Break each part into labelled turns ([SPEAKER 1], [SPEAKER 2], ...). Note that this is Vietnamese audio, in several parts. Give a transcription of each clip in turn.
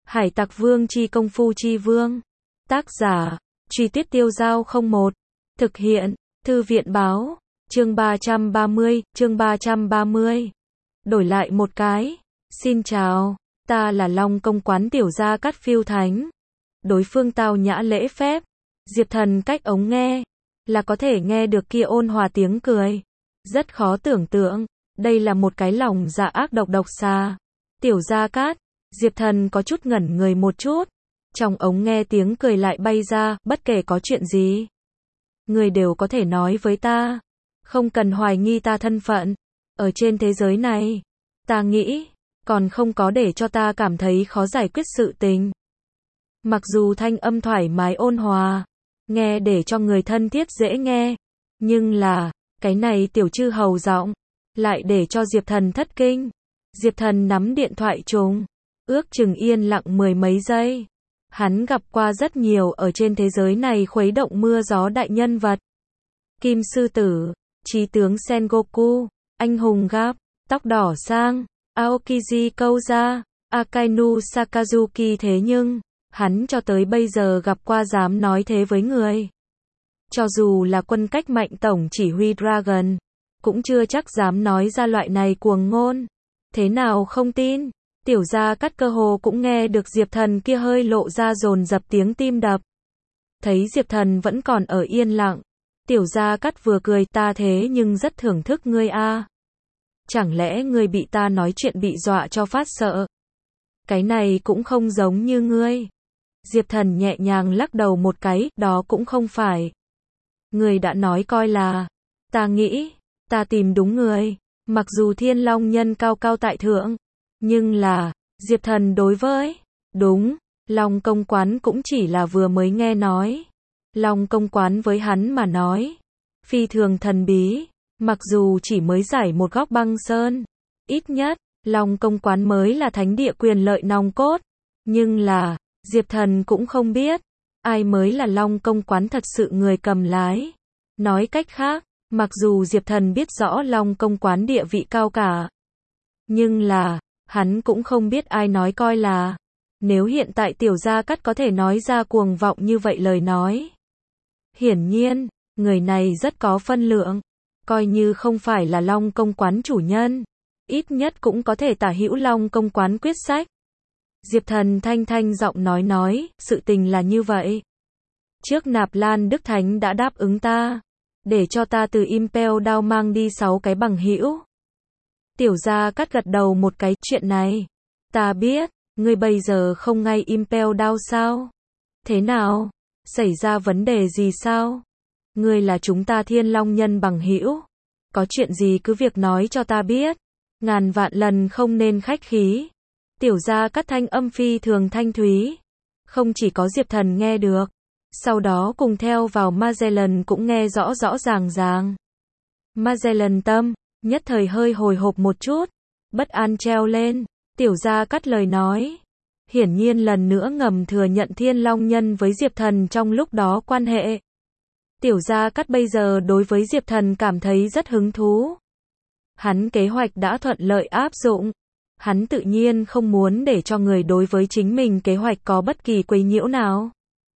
[SPEAKER 1] Hải Tặc Vương chi công phu chi vương. Tác giả, Truy Tuyết Tiêu Giao 01. Thực hiện, Thư viện báo, chương 330. Đổi lại một cái. Xin chào, ta là Long Công Quán tiểu gia Cát Phiêu Thánh. Đối phương tao nhã lễ phép. Diệp Thần cách ống nghe, là có thể nghe được kia ôn hòa tiếng cười. Rất khó tưởng tượng, đây là một cái lòng dạ ác độc xà. Tiểu gia Cát, Diệp Thần có chút ngẩn người một chút. Trong ống nghe tiếng cười lại bay ra, bất kể có chuyện gì. Người đều có thể nói với ta. Không cần hoài nghi ta thân phận. Ở trên thế giới này, ta nghĩ, còn không có để cho ta cảm thấy khó giải quyết sự tình. Mặc dù thanh âm thoải mái ôn hòa, nghe để cho người thân thiết dễ nghe, nhưng là, cái này tiểu chư hầu giọng, lại để cho Diệp Thần thất kinh. Diệp Thần nắm điện thoại trùng, ước chừng yên lặng mười mấy giây. Hắn gặp qua rất nhiều ở trên thế giới này khuấy động mưa gió đại nhân vật. Kim Sư Tử, Chí tướng Sengoku, Anh hùng Gap, Tóc đỏ sang, Aokiji Kouza, Akainu Sakazuki, thế nhưng, hắn cho tới bây giờ gặp qua dám nói thế với người. Cho dù là quân cách mạnh tổng chỉ huy Dragon, cũng chưa chắc dám nói ra loại này cuồng ngôn. Thế nào không tin? Tiểu gia Cát cơ hồ cũng nghe được Diệp Thần kia hơi lộ ra dồn dập tiếng tim đập. Thấy Diệp Thần vẫn còn ở yên lặng, tiểu gia Cát vừa cười, ta thế nhưng rất thưởng thức ngươi a. Chẳng lẽ ngươi bị ta nói chuyện bị dọa cho phát sợ? Cái này cũng không giống như ngươi. Diệp Thần nhẹ nhàng lắc đầu một cái, đó cũng không phải. Ngươi đã nói coi là, ta nghĩ, ta tìm đúng người. Mặc dù Thiên Long Nhân cao cao tại thượng, nhưng là, Diệp Thần đối với, đúng, Long Công Quán cũng chỉ là vừa mới nghe nói. Long Công Quán với hắn mà nói, phi thường thần bí, mặc dù chỉ mới giải một góc băng sơn. Ít nhất, Long Công Quán mới là thánh địa quyền lợi nòng cốt. Nhưng là, Diệp Thần cũng không biết, ai mới là Long Công Quán thật sự người cầm lái. Nói cách khác, mặc dù Diệp Thần biết rõ Long Công Quán địa vị cao cả, nhưng là, hắn cũng không biết ai nói coi là. Nếu hiện tại tiểu gia Cát có thể nói ra cuồng vọng như vậy lời nói, hiển nhiên, người này rất có phân lượng. Coi như không phải là Long Công Quán chủ nhân, ít nhất cũng có thể tả hữu Long Công Quán quyết sách. Diệp Thần thanh giọng nói, sự tình là như vậy. Trước Nạp Lan Đức Thánh đã đáp ứng ta, để cho ta từ Impel Down mang đi 6 cái bằng hữu. Tiểu gia Cát gật đầu một cái, chuyện này, ta biết, ngươi bây giờ không ngay Impel Down sao? Thế nào? Xảy ra vấn đề gì sao? Ngươi là chúng ta Thiên Long Nhân bằng hữu, có chuyện gì cứ việc nói cho ta biết, ngàn vạn lần không nên khách khí. Tiểu gia Cát thanh âm phi thường thanh thúy, không chỉ có Diệp Thần nghe được, sau đó cùng theo vào Magellan cũng nghe rõ ràng. Magellan tâm, nhất thời hơi hồi hộp một chút, bất an treo lên. Tiểu gia Cát lời nói, hiển nhiên lần nữa ngầm thừa nhận Thiên Long Nhân với Diệp Thần trong lúc đó quan hệ. Tiểu gia Cát bây giờ đối với Diệp Thần cảm thấy rất hứng thú. Hắn kế hoạch đã thuận lợi áp dụng. Hắn tự nhiên không muốn để cho người đối với chính mình kế hoạch có bất kỳ quấy nhiễu nào.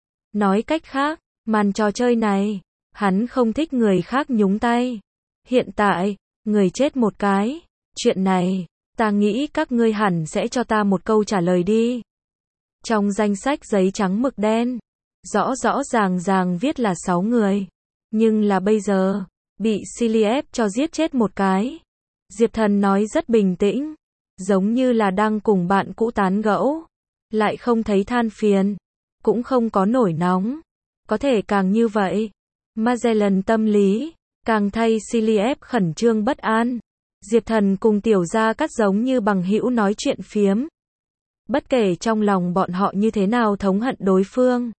[SPEAKER 1] Nói cách khác, màn trò chơi này, hắn không thích người khác nhúng tay. Hiện tại, người chết một cái. Chuyện này, ta nghĩ các ngươi hẳn sẽ cho ta một câu trả lời đi. Trong danh sách giấy trắng mực đen, rõ ràng viết là 6 người. Nhưng là bây giờ, bị Cilliep cho giết chết một cái. Diệp Thần nói rất bình tĩnh, giống như là đang cùng bạn cũ tán gẫu. Lại không thấy than phiền, cũng không có nổi nóng. Có thể càng như vậy, Magellan tâm lý, càng thay Cilliep khẩn trương bất an. Diệp Thần cùng tiểu gia Cát giống như bằng hữu nói chuyện phiếm. Bất kể trong lòng bọn họ như thế nào thống hận đối phương,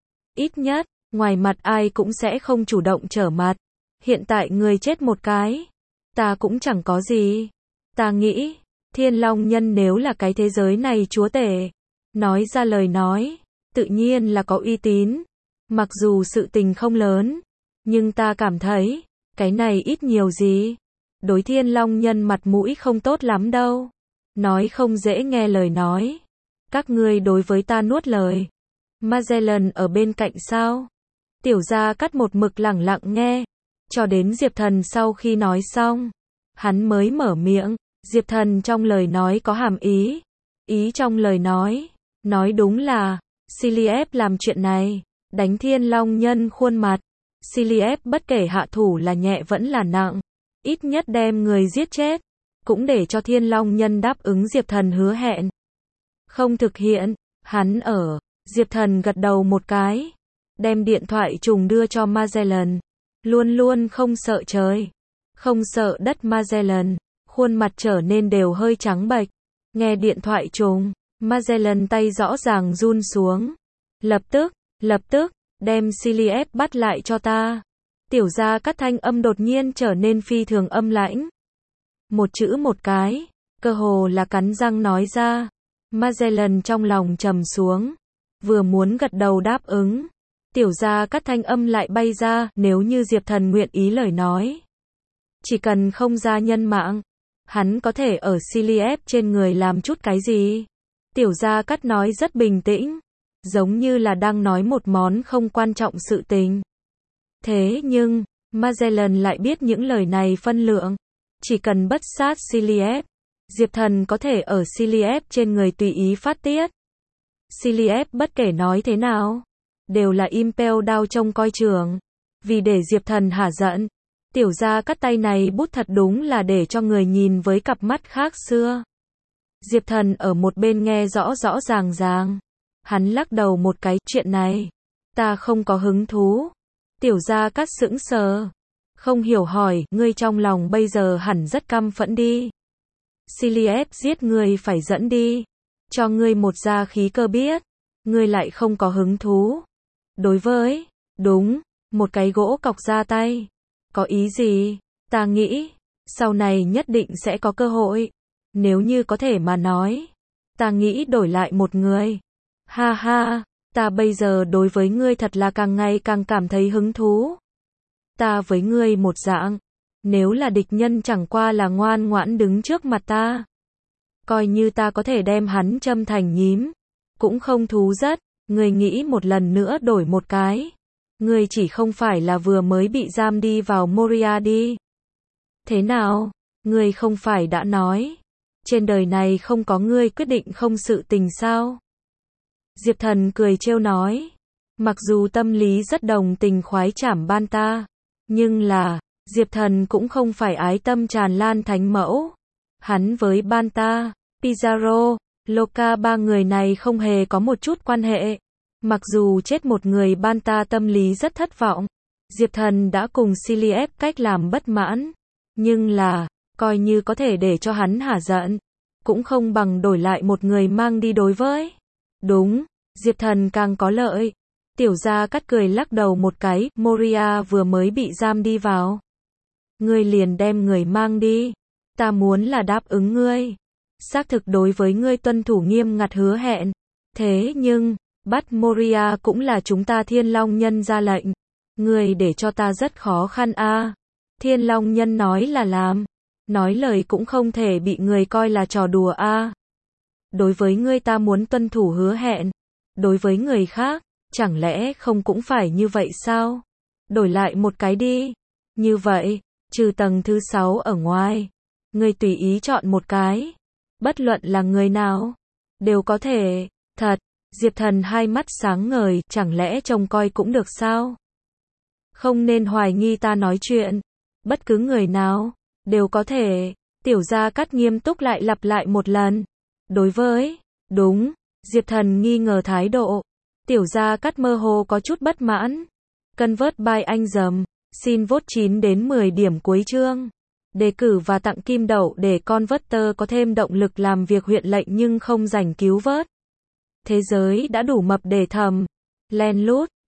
[SPEAKER 1] ít nhất, ngoài mặt ai cũng sẽ không chủ động trở mặt. Hiện tại người chết một cái, ta cũng chẳng có gì. Ta nghĩ, Thiên Long Nhân nếu là cái thế giới này chúa tể, nói ra lời nói, tự nhiên là có uy tín. Mặc dù sự tình không lớn, nhưng ta cảm thấy, cái này ít nhiều gì, đối Thiên Long Nhân mặt mũi không tốt lắm đâu. Nói không dễ nghe lời nói, Các ngươi đối với ta nuốt lời. Magellan ở bên cạnh sao? Tiểu Gia Cát một mực lẳng lặng nghe, cho đến Diệp Thần sau khi nói xong, hắn mới mở miệng. Diệp Thần trong lời nói có hàm ý. Ý trong lời nói đúng là, Siliep làm chuyện này, đánh Thiên Long Nhân khuôn mặt. Siliep bất kể hạ thủ là nhẹ vẫn là nặng, ít nhất đem người giết chết, cũng để cho Thiên Long Nhân đáp ứng Diệp Thần hứa hẹn. Không thực hiện, hắn ở. Diệp Thần gật đầu một cái, đem điện thoại trùng đưa cho Magellan. Luôn luôn không sợ trời, không sợ đất Magellan, khuôn mặt trở nên đều hơi trắng bệch. Nghe điện thoại trùng, Magellan tay rõ ràng run xuống. Lập tức, đem Siliep bắt lại cho ta. Tiểu Gia Cát thanh âm đột nhiên trở nên phi thường âm lãnh. Một chữ một cái, cơ hồ là cắn răng nói ra. Magellan trong lòng trầm xuống, vừa muốn gật đầu đáp ứng. Tiểu Gia Cát thanh âm lại bay ra, nếu như Diệp Thần nguyện ý lời nói. Chỉ cần không ra nhân mạng, hắn có thể ở Siliep trên người làm chút cái gì? Tiểu Gia Cát nói rất bình tĩnh, giống như là đang nói một món không quan trọng sự tình. Thế nhưng, Magellan lại biết những lời này phân lượng. Chỉ cần bất sát Siliep, Diệp Thần có thể ở Siliep trên người tùy ý phát tiết. Siliep bất kể nói thế nào, đều là Impel Down trông coi trường. Vì để Diệp Thần hả giận, Tiểu Gia Cát tay này bút thật đúng là để cho người nhìn với cặp mắt khác xưa. Diệp Thần ở một bên nghe rõ rõ ràng. Hắn lắc đầu một cái, chuyện này, ta không có hứng thú. Tiểu Gia Cát sững sờ, không hiểu hỏi, ngươi trong lòng bây giờ hẳn rất căm phẫn đi. Siliep giết ngươi phải dẫn đi, cho ngươi một gia khí cơ biết, ngươi lại không có hứng thú. Đối với, đúng, một cái gỗ cọc ra tay. Có ý gì? Ta nghĩ, sau này nhất định sẽ có cơ hội. Nếu như có thể mà nói, ta nghĩ đổi lại một người. Ha ha, ta bây giờ đối với ngươi thật là càng ngày càng cảm thấy hứng thú. Ta với ngươi một dạng, nếu là địch nhân chẳng qua là ngoan ngoãn đứng trước mặt ta. Coi như ta có thể đem hắn châm thành nhím, cũng không thú rất. Ngươi nghĩ một lần nữa đổi một cái. Ngươi chỉ không phải là vừa mới bị giam đi vào Moria đi. Thế nào? Ngươi không phải đã nói, trên đời này không có ngươi quyết định không sự tình sao? Diệp Thần cười trêu nói. Mặc dù tâm lý rất đồng tình khoái trảm Banta, nhưng là, Diệp Thần cũng không phải ái tâm tràn lan thánh mẫu. Hắn với Banta, Pizarro, Loca ba người này không hề có một chút quan hệ. Mặc dù chết một người, Banta tâm lý rất thất vọng. Diệp Thần đã cùng Siliep cách làm bất mãn. Nhưng là, coi như có thể để cho hắn hả giận, cũng không bằng đổi lại một người mang đi đối với. Đúng, Diệp Thần càng có lợi. Tiểu Gia Cát cười lắc đầu một cái, Moria vừa mới bị giam đi vào. Ngươi liền đem người mang đi. Ta muốn là đáp ứng ngươi. Xác thực đối với ngươi tuân thủ nghiêm ngặt hứa hẹn. Thế nhưng, bắt Moria cũng là chúng ta Thiên Long Nhân ra lệnh. Ngươi để cho ta rất khó khăn a. Thiên Long Nhân nói là làm. Nói lời cũng không thể bị người coi là trò đùa a. Đối với ngươi ta muốn tuân thủ hứa hẹn. Đối với người khác, chẳng lẽ không cũng phải như vậy sao? Đổi lại một cái đi. Như vậy, trừ tầng thứ 6 ở ngoài, ngươi tùy ý chọn một cái. Bất luận là người nào, đều có thể. Thật, Diệp Thần hai mắt sáng ngời, chẳng lẽ trông coi cũng được sao? Không nên hoài nghi ta nói chuyện. Bất cứ người nào, đều có thể. Tiểu Gia Cát nghiêm túc lại lặp lại một lần. Đối với, đúng, Diệp Thần nghi ngờ thái độ. Tiểu Gia Cát mơ hồ có chút bất mãn. Convert by anh dầm, xin vote 9 đến 10 điểm cuối chương. Đề cử và tặng kim đậu để Converter có thêm động lực làm việc huyện lệnh nhưng không rảnh cứu vớt. Thế giới đã đủ mập để thầm. Len lút.